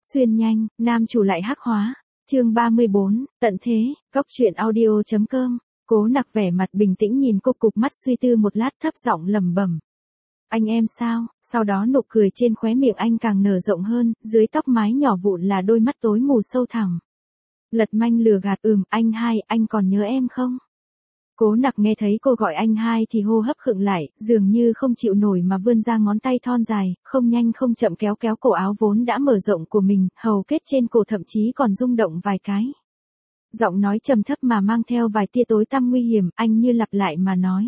Xuyên nhanh, nam chủ lại hắc hóa. Chương 34, tận thế, Cốc truyện audio.com. Cố Nặc vẻ mặt bình tĩnh nhìn cô, cụp mắt suy tư một lát, thấp giọng lẩm bẩm. Anh em sao? Sau đó nụ cười trên khóe miệng anh càng nở rộng hơn, dưới tóc mái nhỏ vụn là đôi mắt tối mù sâu thẳm. Lật Manh lừa gạt, anh hai, anh còn nhớ em không? Cố Nặc nghe thấy cô gọi anh hai thì hô hấp khựng lại, dường như không chịu nổi mà vươn ra ngón tay thon dài, không nhanh không chậm kéo kéo cổ áo vốn đã mở rộng của mình, hầu kết trên cổ thậm chí còn rung động vài cái. Giọng nói trầm thấp mà mang theo vài tia tối tăm nguy hiểm, anh như lặp lại mà nói.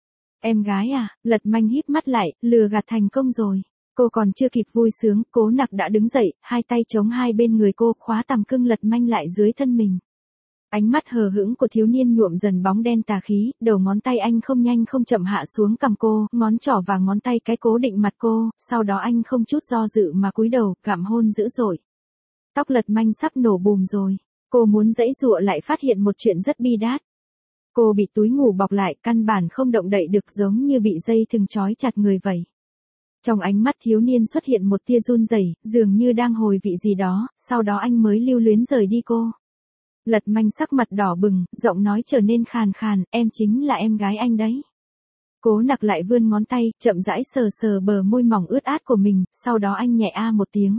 Em gái à? Lật Manh híp mắt lại, lừa gạt thành công rồi. Cô còn chưa kịp vui sướng, Cố Nặc đã đứng dậy, hai tay chống hai bên người cô, khóa tằm cưng Lật Manh lại dưới thân mình. Ánh mắt hờ hững của thiếu niên nhuộm dần bóng đen tà khí, đầu ngón tay anh không nhanh không chậm hạ xuống cằm cô, ngón trỏ và ngón tay cái cố định mặt cô, sau đó anh không chút do dự mà cúi đầu, gặm hôn dữ dội. Tóc Lật Manh sắp nổ bùm rồi, cô muốn giãy giụa lại phát hiện một chuyện rất bi đát. Cô bị túi ngủ bọc lại, căn bản không động đậy được, giống như bị dây thừng trói chặt người vậy. Trong ánh mắt thiếu niên xuất hiện một tia run rẩy, dường như đang hồi vị gì đó, sau đó anh mới lưu luyến rời đi cô. Lật Manh sắc mặt đỏ bừng, giọng nói trở nên khàn khàn, em chính là em gái anh đấy. Cố Nặc lại vươn ngón tay, chậm rãi sờ sờ bờ môi mỏng ướt át của mình, sau đó anh nhẹ a một tiếng.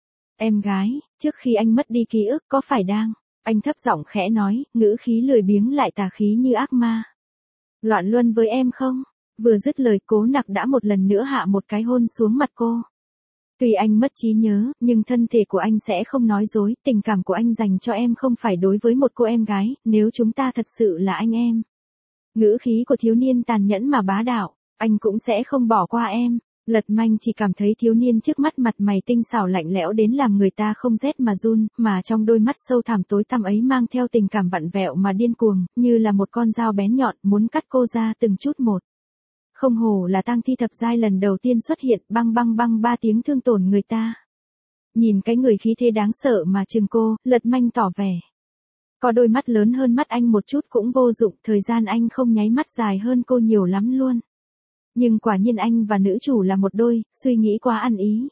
Em gái, trước khi anh mất đi ký ức có phải đang... Anh thấp giọng khẽ nói, ngữ khí lười biếng lại tà khí như ác ma. Loạn luân với em không? Vừa dứt lời, Cố Nặc đã một lần nữa hạ một cái hôn xuống mặt cô. Tuy anh mất trí nhớ, nhưng thân thể của anh sẽ không nói dối, tình cảm của anh dành cho em không phải đối với một cô em gái, nếu chúng ta thật sự là anh em. Ngữ khí của thiếu niên tàn nhẫn mà bá đạo, anh cũng sẽ không bỏ qua em. Lật Manh chỉ cảm thấy thiếu niên trước mắt mặt mày tinh xảo lạnh lẽo đến làm người ta không rét mà run, mà trong đôi mắt sâu thẳm tối tăm ấy mang theo tình cảm vặn vẹo mà điên cuồng, như là một con dao bén nhọn muốn cắt cô ra từng chút một. Không hổ là tang thi thập giai lần đầu tiên xuất hiện, băng băng băng 3 tiếng thương tổn người ta. Nhìn cái người khí thế đáng sợ mà chừng cô, Lật Manh tỏ vẻ. Có đôi mắt lớn hơn mắt anh một chút cũng vô dụng, thời gian anh không nháy mắt dài hơn cô nhiều lắm luôn. Nhưng quả nhiên anh và nữ chủ là một đôi, suy nghĩ quá ăn ý.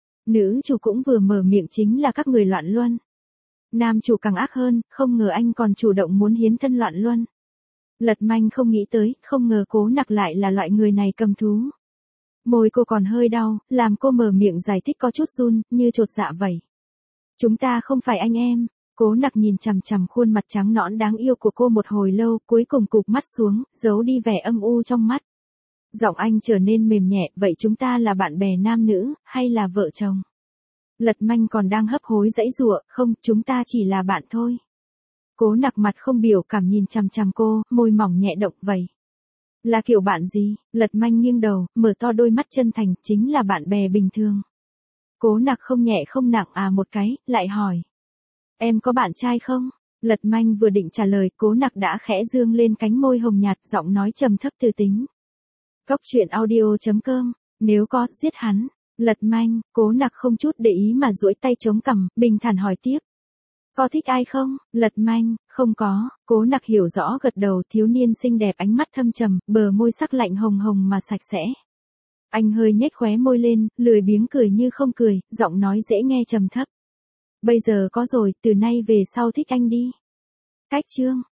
Nữ chủ cũng vừa mở miệng chính là các người loạn luân. Nam chủ càng ác hơn, không ngờ anh còn chủ động muốn hiến thân loạn luân. Lật Manh không nghĩ tới, không ngờ Cố Nặc lại là loại người này cầm thú. Môi cô còn hơi đau, làm cô mở miệng giải thích có chút run, như chột dạ vậy. Chúng ta không phải anh em. Cố Nặc nhìn chằm chằm khuôn mặt trắng nõn đáng yêu của cô một hồi lâu, cuối cùng cụp mắt xuống, giấu đi vẻ âm u trong mắt. Giọng anh trở nên mềm nhẹ, vậy chúng ta là bạn bè nam nữ, hay là vợ chồng? Lật Manh còn đang hấp hối giãy giụa, không, chúng ta chỉ là bạn thôi. Cố Nặc mặt không biểu cảm nhìn chằm chằm cô, môi mỏng nhẹ động, vậy. Là kiểu bạn gì? Lật Manh nghiêng đầu, mở to đôi mắt chân thành, chính là bạn bè bình thường. Cố Nặc không nhẹ không nặng một cái, lại hỏi. Em có bạn trai không? Lật Manh vừa định trả lời, Cố Nặc đã khẽ dương lên cánh môi hồng nhạt, giọng nói trầm thấp từ tính. Cốc truyện audio.com, nếu có, giết hắn. Lật Manh, Cố Nặc không chút để ý mà duỗi tay chống cằm, bình thản hỏi tiếp. Có thích ai không? Lật Manh, không có. Cố Nặc hiểu rõ gật đầu, thiếu niên xinh đẹp ánh mắt thâm trầm, bờ môi sắc lạnh hồng hồng mà sạch sẽ. Anh hơi nhếch khóe môi lên, lười biếng cười như không cười, giọng nói dễ nghe trầm thấp. Bây giờ có rồi, từ nay về sau thích anh đi. Cách chương.